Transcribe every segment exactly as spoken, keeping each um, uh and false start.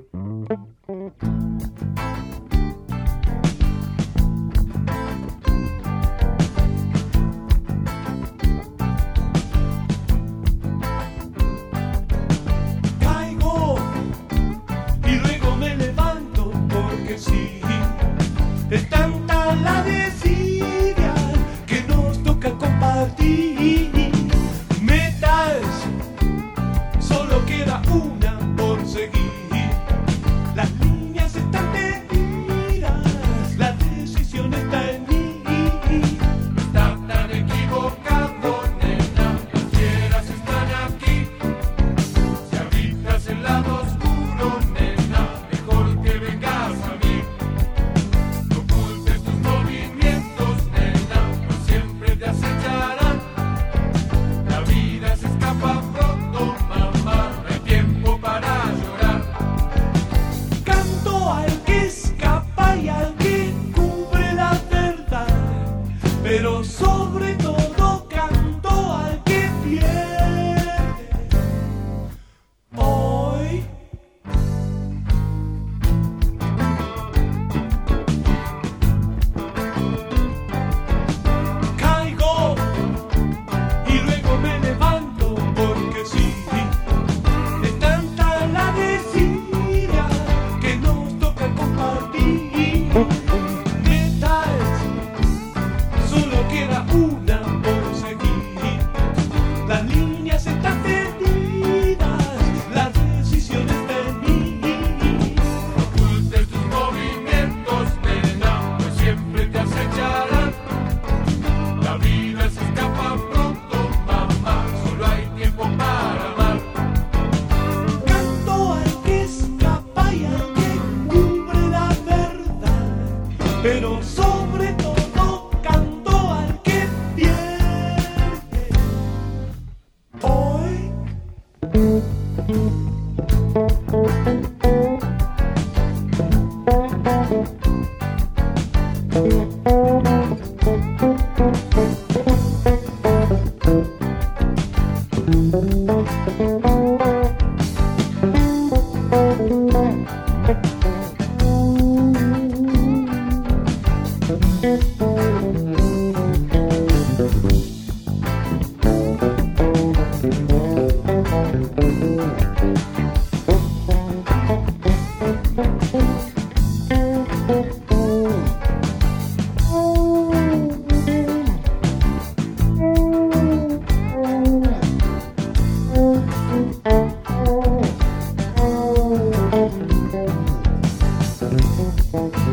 Caigo y luego me levanto porque sí, es tanta la desidia que nos toca compartir. Metas, solo queda una por seguir. Las líneas están medidas, la decisión está en mí. Estás tan equivocado, nena, las fieras están aquí. Si habitas el lado oscuro, nena, mejor que vengas a mí. No ocultes tus movimientos, nena, no siempre te acecharán. La vida se escapa pronto, mamá, no hay tiempo para llorar. Canto al que escapa y al que cubre la verdad, pero sobre todo canto al que pierde. Hoy caigo y luego me levanto porque sí, es tanta la desidia que nos toca compartir. Metas, solo queda una por seguir. Las líneas están tendidas, la decisión está en mí. No ocultes tus movimientos, nena, no siempre te acecharán. La vida se escapa pronto, mamá, solo hay tiempo para amar. Canto al que escapa y al que cubre la verdad, pero sobre todo canto al que pierde. Hoy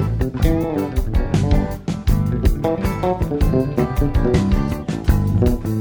Thank you.